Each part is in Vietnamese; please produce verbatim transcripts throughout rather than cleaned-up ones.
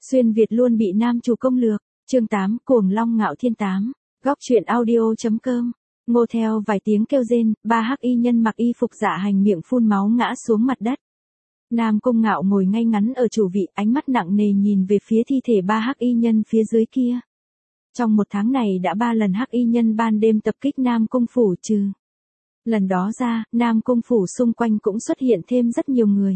Xuyên Việt luôn bị nam chủ công lược. Chương tám, Cuồng Long Ngạo Thiên tám. Góc truyện audio.com. Ngô theo vài tiếng kêu rên, ba hắc y nhân mặc y phục dạ hành miệng phun máu ngã xuống mặt đất. Nam Cung Ngạo ngồi ngay ngắn ở chủ vị, ánh mắt nặng nề nhìn về phía thi thể ba hắc y nhân phía dưới kia. Trong một tháng này đã ba lần hắc y nhân ban đêm tập kích Nam Cung phủ trừ. Lần đó ra, Nam Cung phủ xung quanh cũng xuất hiện thêm rất nhiều người.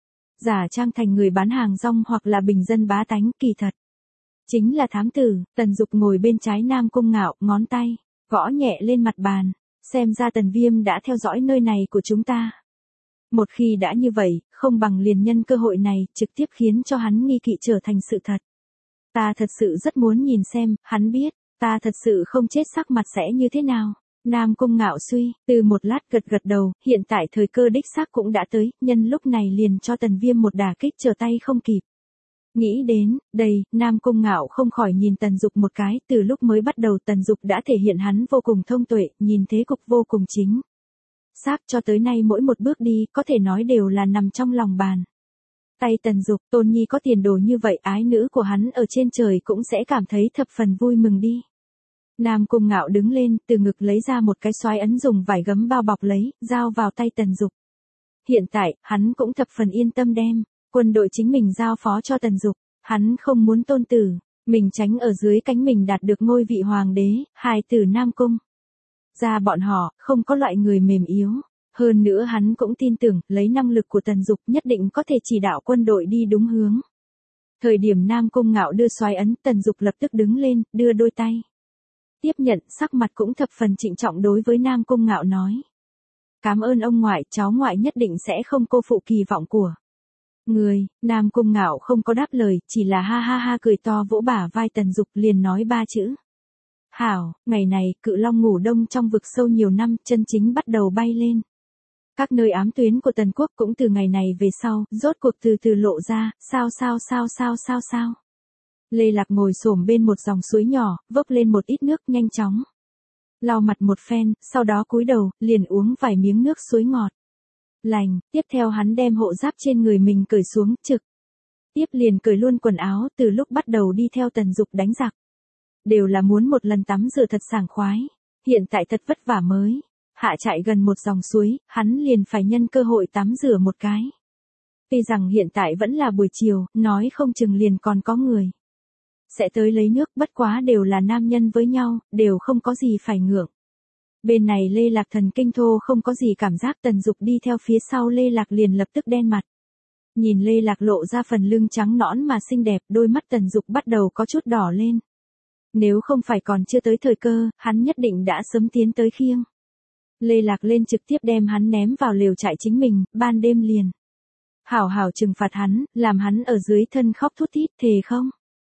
Giả trang thành người bán hàng rong hoặc là bình dân bá tánh, kỳ thật chính là thám tử. Tần Dục ngồi bên trái Nam Cung Ngạo, ngón tay gõ nhẹ lên mặt bàn, xem ra Tần Viêm đã theo dõi nơi này của chúng ta. Một khi đã như vậy, không bằng liền nhân cơ hội này, trực tiếp khiến cho hắn nghi kỵ trở thành sự thật. Ta thật sự rất muốn nhìn xem, hắn biết, ta thật sự không chết sắc mặt sẽ như thế nào. Nam Cung Ngạo suy, từ một lát gật gật đầu, hiện tại thời cơ đích xác cũng đã tới, nhân lúc này liền cho Tần Viêm một đả kích trở tay không kịp. Nghĩ đến, đây, Nam Cung Ngạo không khỏi nhìn Tần Dục một cái, từ lúc mới bắt đầu Tần Dục đã thể hiện hắn vô cùng thông tuệ, nhìn thế cục vô cùng chính xác, cho tới nay mỗi một bước đi, có thể nói đều là nằm trong lòng bàn tay Tần Dục. Tôn Nhi có tiền đồ như vậy, ái nữ của hắn ở trên trời cũng sẽ cảm thấy thập phần vui mừng đi. Nam Cung Ngạo đứng lên, từ ngực lấy ra một cái xoái ấn dùng vải gấm bao bọc lấy, giao vào tay Tần Dục. Hiện tại, hắn cũng thập phần yên tâm đem quân đội chính mình giao phó cho Tần Dục. Hắn không muốn tôn tử mình tránh ở dưới cánh mình đạt được ngôi vị hoàng đế, hài tử Nam Cung ra bọn họ, không có loại người mềm yếu. Hơn nữa hắn cũng tin tưởng, lấy năng lực của Tần Dục nhất định có thể chỉ đạo quân đội đi đúng hướng. Thời điểm Nam Cung Ngạo đưa xoái ấn, Tần Dục lập tức đứng lên, đưa đôi tay tiếp nhận, sắc mặt cũng thập phần trịnh trọng đối với Nam Cung Ngạo nói. Cảm ơn ông ngoại, cháu ngoại nhất định sẽ không cô phụ kỳ vọng của người. Nam Cung Ngạo không có đáp lời, chỉ là ha ha ha cười to vỗ bả vai Tần Dục, liền nói ba chữ. Hảo. Ngày này, cự long ngủ đông trong vực sâu nhiều năm, chân chính bắt đầu bay lên. Các nơi ám tuyến của Tần quốc cũng từ ngày này về sau, rốt cuộc từ từ lộ ra, sao sao sao sao sao sao. Lê Lạc ngồi xổm bên một dòng suối nhỏ, vốc lên một ít nước, nhanh chóng lau mặt một phen, sau đó cúi đầu, liền uống vài miếng nước suối ngọt lành. Tiếp theo hắn đem hộ giáp trên người mình cởi xuống, trực tiếp liền cởi luôn quần áo. Từ lúc bắt đầu đi theo Tần Dục đánh giặc, đều là muốn một lần tắm rửa thật sảng khoái. Hiện tại thật vất vả mới hạ chạy gần một dòng suối, hắn liền phải nhân cơ hội tắm rửa một cái. Tuy rằng hiện tại vẫn là buổi chiều, nói không chừng liền còn có người sẽ tới lấy nước, bất quá đều là nam nhân với nhau, đều không có gì phải ngượng. Bên này Lê Lạc thần kinh thô không có gì cảm giác. Tần Dục đi theo phía sau Lê Lạc liền lập tức đen mặt. Nhìn Lê Lạc lộ ra phần lưng trắng nõn mà xinh đẹp, đôi mắt Tần Dục bắt đầu có chút đỏ lên. Nếu không phải còn chưa tới thời cơ, hắn nhất định đã sớm tiến tới khiêng Lê Lạc lên, trực tiếp đem hắn ném vào lều trại chính mình, ban đêm liền hảo hảo trừng phạt hắn, làm hắn ở dưới thân khóc thút thít, thề không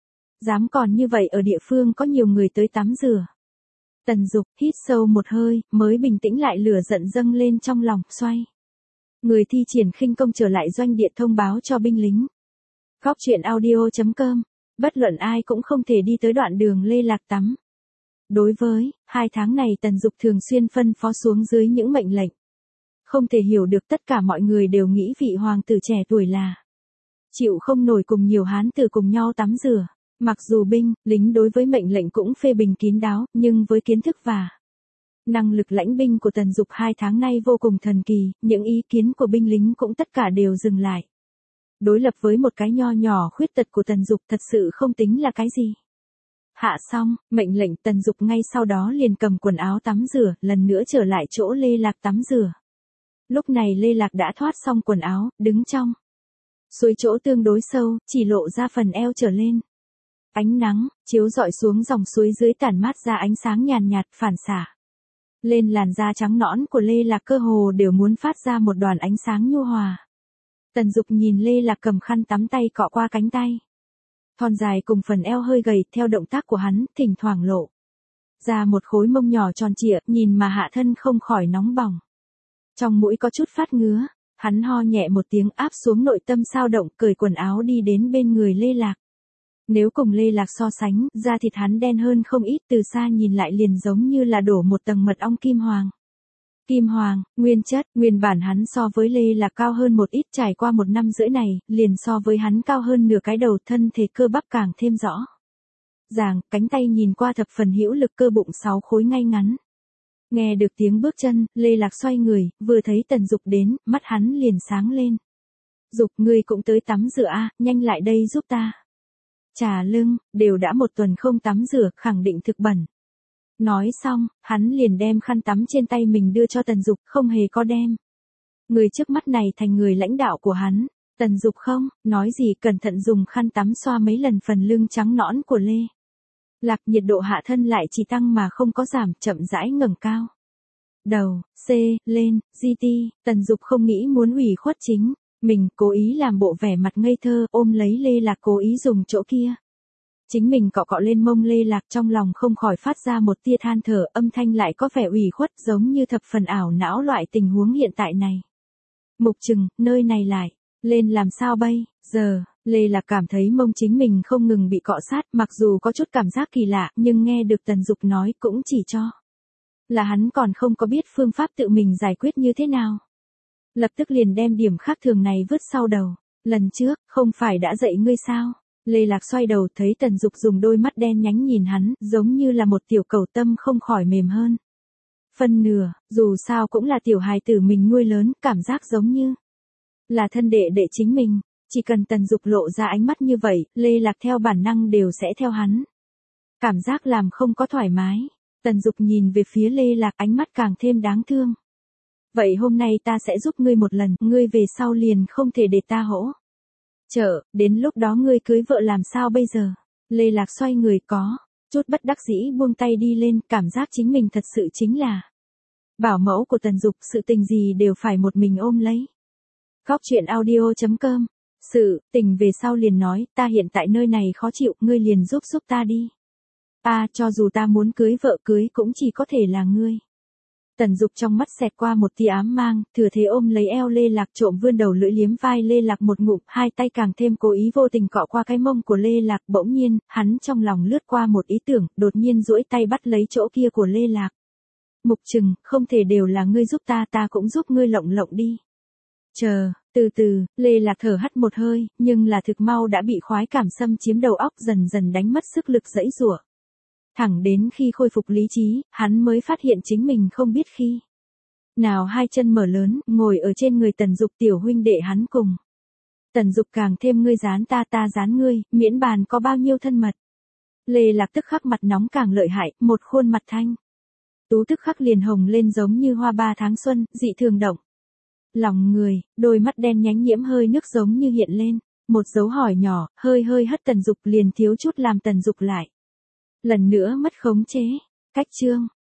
dám còn như vậy ở địa phương có nhiều người tới tắm rửa. Tần Dục hít sâu một hơi, mới bình tĩnh lại, lửa giận dâng lên trong lòng, xoay người thi triển khinh công trở lại doanh địa thông báo cho binh lính. Góc truyện audio.com. Bất luận ai cũng không thể đi tới đoạn đường Lê Lạc tắm. Đối với hai tháng này Tần Dục thường xuyên phân phó xuống dưới những mệnh lệnh. Không thể hiểu được, tất cả mọi người đều nghĩ vị hoàng tử trẻ tuổi là chịu không nổi cùng nhiều hán tử cùng nhau tắm rửa. Mặc dù binh, lính đối với mệnh lệnh cũng phê bình kín đáo, nhưng với kiến thức và năng lực lãnh binh của Tần Dục hai tháng nay vô cùng thần kỳ, những ý kiến của binh lính cũng tất cả đều dừng lại. Đối lập với một cái nho nhỏ khuyết tật của Tần Dục thật sự không tính là cái gì. Hạ xong, mệnh lệnh, Tần Dục ngay sau đó liền cầm quần áo tắm rửa, lần nữa trở lại chỗ Lê Lạc tắm rửa. Lúc này Lê Lạc đã thoát xong quần áo, đứng trong suối chỗ tương đối sâu, chỉ lộ ra phần eo trở lên. Ánh nắng chiếu rọi xuống dòng suối dưới tản mát ra ánh sáng nhàn nhạt, phản xạ lên làn da trắng nõn của Lê Lạc, cơ hồ đều muốn phát ra một đoàn ánh sáng nhu hòa. Tần Dục nhìn Lê Lạc cầm khăn tắm tay cọ qua cánh tay thon dài cùng phần eo hơi gầy, theo động tác của hắn, thỉnh thoảng lộ ra một khối mông nhỏ tròn trịa, nhìn mà hạ thân không khỏi nóng bỏng. Trong mũi có chút phát ngứa, hắn ho nhẹ một tiếng, áp xuống nội tâm sao động, cởi quần áo đi đến bên người Lê Lạc. Nếu cùng Lê Lạc so sánh, da thịt hắn đen hơn không ít, từ xa nhìn lại liền giống như là đổ một tầng mật ong kim hoàng. Kim Hoàng, nguyên chất, nguyên bản hắn so với Lê Lạc cao hơn một ít, trải qua một năm rưỡi này, liền so với hắn cao hơn nửa cái đầu, thân thể cơ bắp càng thêm rõ ràng, cánh tay nhìn qua thập phần hữu lực, cơ bụng sáu khối ngay ngắn. Nghe được tiếng bước chân, Lê Lạc xoay người, vừa thấy Tần Dục đến, mắt hắn liền sáng lên. Dục, ngươi cũng tới tắm rửa a, nhanh lại đây giúp ta. Trà lưng, đều đã một tuần không tắm rửa, khẳng định thực bẩn. Nói xong, hắn liền đem khăn tắm trên tay mình đưa cho Tần Dục, không hề có đem người trước mắt này thành người lãnh đạo của hắn. Tần Dục không nói gì, cẩn thận dùng khăn tắm xoa mấy lần phần lưng trắng nõn của Lê Lạc, nhiệt độ hạ thân lại chỉ tăng mà không có giảm, chậm rãi ngẩng cao đầu, C, lên, giê tê, Tần Dục không nghĩ muốn ủy khuất chính mình, cố ý làm bộ vẻ mặt ngây thơ, ôm lấy Lê Lạc cố ý dùng chỗ kia. Chính mình cọ cọ lên mông Lê Lạc, trong lòng không khỏi phát ra một tia than thở, âm thanh lại có vẻ ủy khuất, giống như thập phần ảo não loại tình huống hiện tại này. Mục Trừng, nơi này lại, lên làm sao bây giờ? Lê Lạc cảm thấy mông chính mình không ngừng bị cọ sát, mặc dù có chút cảm giác kỳ lạ, nhưng nghe được Tần Dục nói cũng chỉ cho là hắn còn không có biết phương pháp tự mình giải quyết như thế nào. Lập tức liền đem điểm khác thường này vứt sau đầu. Lần trước, không phải đã dạy ngươi sao? Lê Lạc xoay đầu thấy Tần Dục dùng đôi mắt đen nhánh nhìn hắn, giống như là một tiểu cầu, tâm không khỏi mềm hơn phân nửa, dù sao cũng là tiểu hài tử mình nuôi lớn, cảm giác giống như là thân đệ đệ chính mình. Chỉ cần Tần Dục lộ ra ánh mắt như vậy, Lê Lạc theo bản năng đều sẽ theo hắn. Cảm giác làm không có thoải mái. Tần Dục nhìn về phía Lê Lạc, ánh mắt càng thêm đáng thương. Vậy hôm nay ta sẽ giúp ngươi một lần, ngươi về sau liền không thể để ta hỗ trợ, đến lúc đó ngươi cưới vợ làm sao bây giờ? Lê Lạc xoay người có chút bất đắc dĩ buông tay đi lên, cảm giác chính mình thật sự chính là bảo mẫu của Tần Dục, sự tình gì đều phải một mình ôm lấy. Góc truyện audio chấm com. Sự tình về sau liền nói, ta hiện tại nơi này khó chịu, ngươi liền giúp giúp ta đi. Ta cho dù ta muốn cưới vợ cưới cũng chỉ có thể là ngươi. Tần Dục trong mắt xẹt qua một tia ám mang, thừa thế ôm lấy eo Lê Lạc, trộm vươn đầu lưỡi liếm vai Lê Lạc một ngụm, hai tay càng thêm cố ý vô tình cọ qua cái mông của Lê Lạc. Bỗng nhiên, hắn trong lòng lướt qua một ý tưởng, đột nhiên duỗi tay bắt lấy chỗ kia của Lê Lạc. Mục Trừng, không thể đều là ngươi giúp ta, ta cũng giúp ngươi lộng lộng đi. Chờ, từ từ, Lê Lạc thở hắt một hơi, nhưng là thực mau đã bị khoái cảm xâm chiếm đầu óc, dần dần đánh mất sức lực giãy giụa. Thẳng đến khi khôi phục lý trí, hắn mới phát hiện chính mình không biết khi nào hai chân mở lớn, ngồi ở trên người Tần Dục, tiểu huynh đệ hắn cùng. Tần Dục càng thêm ngươi dán ta ta dán ngươi, miễn bàn có bao nhiêu thân mật. Lê Lạc tức khắc mặt nóng càng lợi hại, một khuôn mặt thanh tú tức khắc liền hồng lên giống như hoa ba tháng xuân, dị thường động lòng người, đôi mắt đen nhánh nhiễm hơi nước giống như hiện lên một dấu hỏi nhỏ, hơi hơi hất Tần Dục, liền thiếu chút làm Tần Dục lại lần nữa mất khống chế. Cách chương